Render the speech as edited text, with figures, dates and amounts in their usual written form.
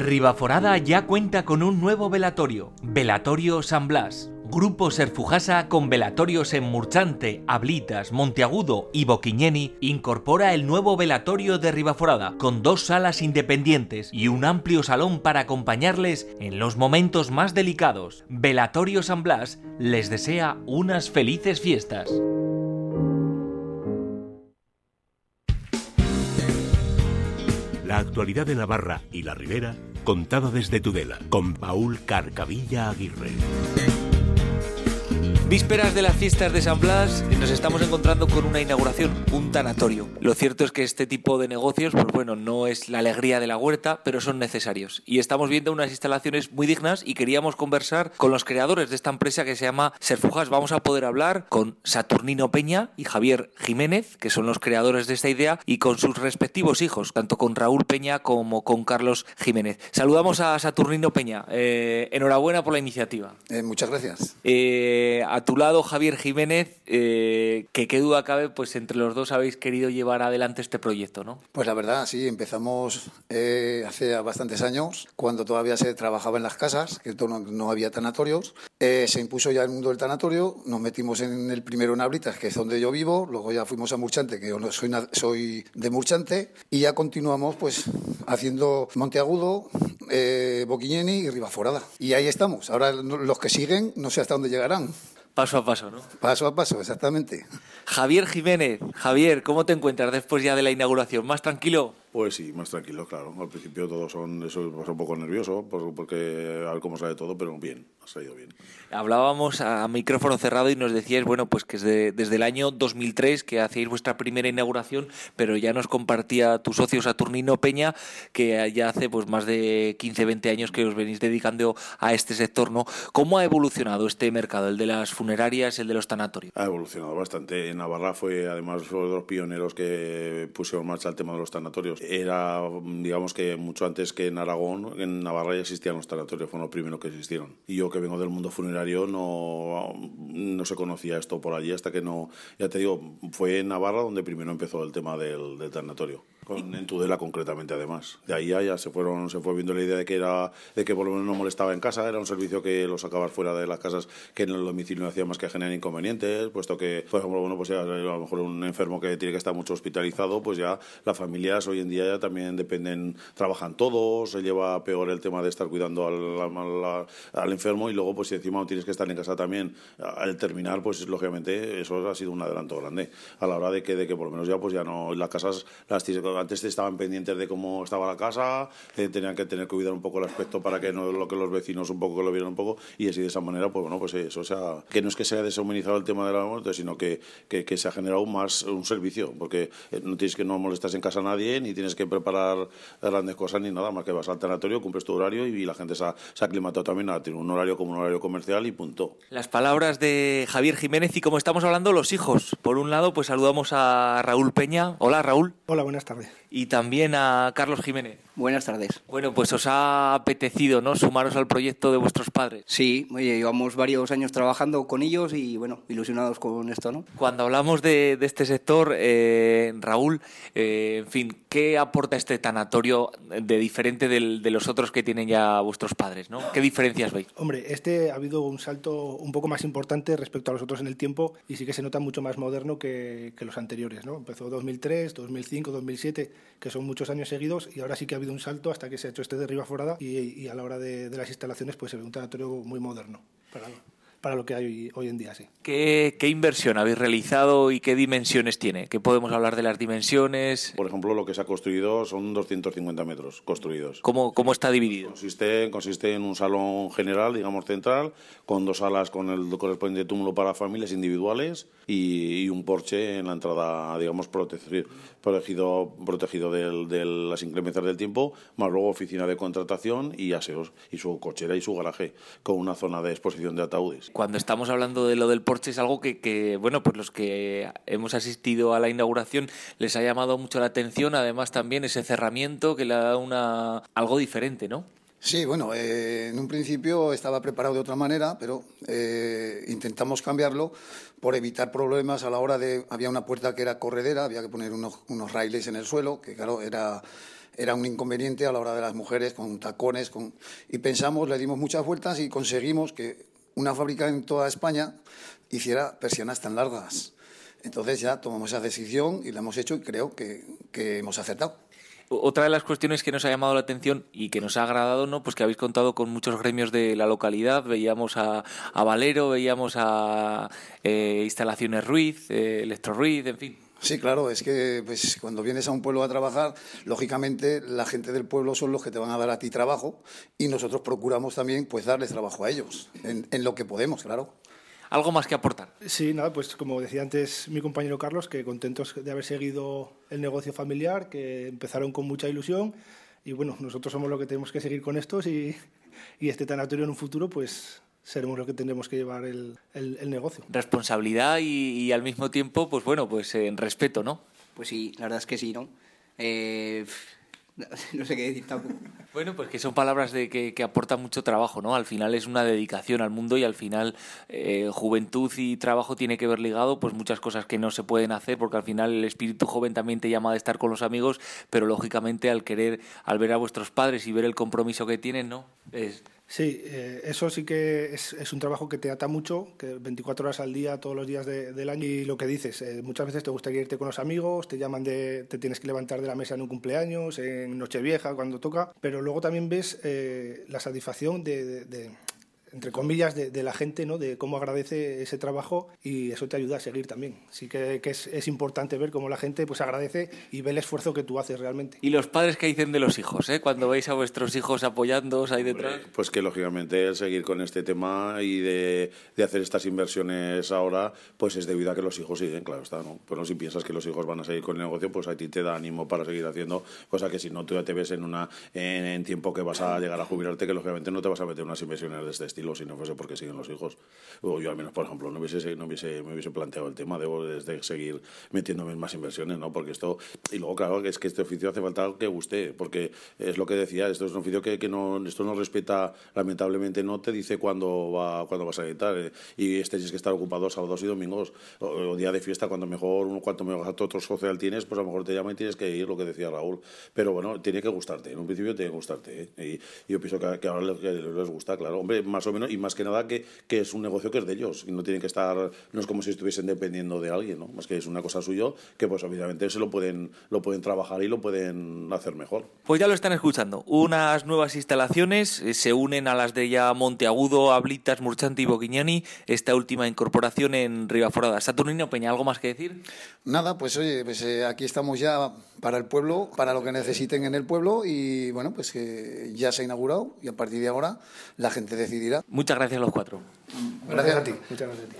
Ribaforada ya cuenta con un nuevo velatorio, Velatorio San Blas. Grupo Serfujasa, con velatorios en Murchante, Ablitas, Monteagudo y Boquiñeni, incorpora el nuevo velatorio de Ribaforada, con 2 salas independientes y un amplio salón para acompañarles en los momentos más delicados. Velatorio San Blas les desea unas felices fiestas. La actualidad de Navarra y la Ribera, contada desde Tudela, con Paul Carcavilla Aguirre. Vísperas de las fiestas de San Blas, nos estamos encontrando con una inauguración, un tanatorio. Lo cierto es que este tipo de negocios, pues bueno, no es la alegría de la huerta, pero son necesarios. Y estamos viendo unas instalaciones muy dignas y queríamos conversar con los creadores de esta empresa que se llama Serfujas. Vamos a poder hablar con Saturnino Peña y Javier Jiménez, que son los creadores de esta idea, y con sus respectivos hijos, tanto con Raúl Peña como con Carlos Jiménez. Saludamos a Saturnino Peña. Enhorabuena por la iniciativa. Muchas gracias. A tu lado, Javier Jiménez, que qué duda cabe, pues entre los dos habéis querido llevar adelante este proyecto, ¿no? Pues la verdad, sí, empezamos hace bastantes años, cuando todavía se trabajaba en las casas, que no había tanatorios. Se impuso ya el mundo del tanatorio, nos metimos en el primero en Ablitas, que es donde yo vivo, luego ya fuimos a Murchante, que yo no soy de Murchante, y ya continuamos pues haciendo Monteagudo, Boquiñeni y Ribaforada. Y ahí estamos. Ahora los que siguen no sé hasta dónde llegarán. Paso a paso, ¿no? Paso a paso, exactamente. Javier Jiménez. Javier, ¿cómo te encuentras después ya de la inauguración? ¿Más tranquilo? Pues sí, más tranquilo, claro. Al principio todos son un poco nervioso porque a ver cómo sale todo, pero bien, ha salido bien. Hablábamos a micrófono cerrado y nos decíais, bueno, pues que desde el año 2003 que hacéis vuestra primera inauguración, pero ya nos compartía tu socio Saturnino Peña que ya hace pues más de 15, 20 años que os venís dedicando a este sector, ¿no? ¿Cómo ha evolucionado este mercado, el de las funerarias, el de los tanatorios? Ha evolucionado bastante. En Navarra fue de los pioneros que pusieron en marcha el tema de los tanatorios. Era, digamos que mucho antes que en Aragón, en Navarra ya existían los tanatorios, fueron los primeros que existieron. Y yo que vengo del mundo funerario no se conocía esto por allí hasta que no, ya te digo, fue en Navarra donde primero empezó el tema del tanatorio. En Tudela concretamente además. De ahí ya se fue viendo la idea de que por lo menos no molestaba en casa, era un servicio que lo sacabas fuera de las casas, que en el domicilio no hacía más que generar inconvenientes, puesto que, por ejemplo, bueno, pues ya a lo mejor un enfermo que tiene que estar mucho hospitalizado, pues ya las familias hoy en día ya también trabajan todos, se lleva peor el tema de estar cuidando al enfermo y luego pues si encima no tienes que estar en casa también al terminar, pues lógicamente eso ha sido un adelanto grande a la hora de que por lo menos ya no las casas antes estaban pendientes de cómo estaba la casa, tenían que cuidar un poco el aspecto para que que los vecinos un poco que lo vieran un poco y así de esa manera pues bueno pues eso, o sea, que no es que se haya deshumanizado el tema de la muerte, sino que se ha generado más un servicio, porque no molestas en casa a nadie ni tienes que preparar grandes cosas ni nada más que vas al tanatorio, cumples tu horario y la gente se ha aclimatado también a tener un horario como un horario comercial y punto. Las palabras de Javier Jiménez y como estamos hablando los hijos. Por un lado pues saludamos a Raúl Peña. Hola Raúl. Hola, buenas tardes. Y también a Carlos Jiménez. Buenas tardes. Bueno, pues os ha apetecido, ¿no?, sumaros al proyecto de vuestros padres. Sí, oye, llevamos varios años trabajando con ellos y, bueno, ilusionados con esto, ¿no? Cuando hablamos de este sector, Raúl, en fin, ¿qué aporta este tanatorio de diferente de los otros que tienen ya vuestros padres, ¿no? ¿Qué diferencias veis? Hombre, ha habido un salto un poco más importante respecto a los otros en el tiempo y sí que se nota mucho más moderno que los anteriores, ¿no? Empezó 2003, 2005, 2007, que son muchos años seguidos y ahora sí que ha habido un salto hasta que se ha hecho este de Ribaforada y a la hora de las instalaciones pues se ve un tanatorio muy moderno para lo que hay hoy en día, sí. ¿Qué inversión habéis realizado y qué dimensiones tiene? ¿Qué podemos hablar de las dimensiones? Por ejemplo, lo que se ha construido son 250 metros construidos. ¿Cómo está dividido? Consiste en un salón general, digamos central, con 2 salas con el correspondiente túmulo para familias individuales y un porche en la entrada, digamos, protegido de las inclemencias del tiempo, más luego oficina de contratación y aseos, y su cochera y su garaje, con una zona de exposición de ataúdes. Cuando estamos hablando de lo del porche es algo que bueno, pues los que hemos asistido a la inauguración les ha llamado mucho la atención, además también ese cerramiento que le ha dado algo diferente, ¿no? Sí, bueno, en un principio estaba preparado de otra manera, pero intentamos cambiarlo por evitar problemas a la hora de... Había una puerta que era corredera, había que poner unos raíles en el suelo, que claro, era un inconveniente a la hora de las mujeres con tacones, y pensamos, le dimos muchas vueltas y conseguimos que una fábrica en toda España hiciera persianas tan largas. Entonces ya tomamos esa decisión y la hemos hecho y creo que hemos acertado. Otra de las cuestiones que nos ha llamado la atención y que nos ha agradado, ¿no? Pues que habéis contado con muchos gremios de la localidad. Veíamos a Valero, veíamos a Instalaciones Ruiz, Electro Ruiz, en fin. Sí, claro, es que pues, cuando vienes a un pueblo a trabajar, lógicamente la gente del pueblo son los que te van a dar a ti trabajo y nosotros procuramos también pues darles trabajo a ellos, en lo que podemos, claro. ¿Algo más que aportar? Sí, nada, pues como decía antes mi compañero Carlos, que contentos de haber seguido el negocio familiar, que empezaron con mucha ilusión y bueno, nosotros somos los que tenemos que seguir con estos y este tanatorio en un futuro pues seremos los que tendremos que llevar el negocio. Responsabilidad y al mismo tiempo, pues bueno, pues en respeto, ¿no? Pues sí, la verdad es que sí, ¿no? No sé qué decir tampoco. Bueno, pues que son palabras de que aportan mucho trabajo, ¿no? Al final es una dedicación al mundo y al final juventud y trabajo tiene que ver ligado, pues muchas cosas que no se pueden hacer porque al final el espíritu joven también te llama a estar con los amigos, pero lógicamente al ver a vuestros padres y ver el compromiso que tienen, ¿no? Sí, eso sí que es un trabajo que te ata mucho, que 24 horas al día, todos los días del año. Y lo que dices, muchas veces te gustaría irte con los amigos, te llaman te tienes que levantar de la mesa en un cumpleaños, en Nochevieja, cuando toca, pero luego también ves la satisfacción entre comillas, de la gente, ¿no? De cómo agradece ese trabajo y eso te ayuda a seguir también. Sí que es importante ver cómo la gente pues agradece y ve el esfuerzo que tú haces realmente. ¿Y los padres qué dicen de los hijos, cuando veis a vuestros hijos apoyándoos ahí detrás? Pues que lógicamente el seguir con este tema y de hacer estas inversiones ahora, pues es debido a que los hijos siguen, claro está, ¿no? Pero si piensas que los hijos van a seguir con el negocio, pues a ti te da ánimo para seguir haciendo, cosa que si no tú ya te ves en tiempo que vas a llegar a jubilarte, que lógicamente no te vas a meter unas inversiones de este estilo si no fuese porque siguen los hijos. O yo al menos, por ejemplo, me hubiese planteado el tema de seguir metiéndome en más inversiones, ¿no? Porque esto, y luego claro, es que este oficio hace falta que guste, porque es lo que decía, esto es un oficio que no, esto no respeta, lamentablemente no te dice cuándo vas a editar, y tienes que estar ocupado sábados y domingos, o día de fiesta, cuanto mejor otro social tienes, pues a lo mejor te llama y tienes que ir, lo que decía Raúl. Pero bueno, tiene que gustarte, en un principio tiene que gustarte, Y yo pienso que ahora les gusta, claro, hombre, más o menos, y más que nada que es un negocio que es de ellos y no tienen que estar, no es como si estuviesen dependiendo de alguien, ¿no? Más que es una cosa suyo que pues obviamente se lo pueden trabajar y lo pueden hacer mejor. Pues ya lo están escuchando, unas nuevas instalaciones se unen a las de ya Monteagudo, Ablitas, Murchante y Boquiñani, esta última incorporación en Ribaforada. Saturnino Peña, ¿algo más que decir? Nada, pues oye, aquí estamos ya para el pueblo, para lo que necesiten en el pueblo y bueno, pues que ya se ha inaugurado y a partir de ahora la gente decidirá. Muchas gracias a los cuatro. Gracias a ti. Muchas gracias a ti.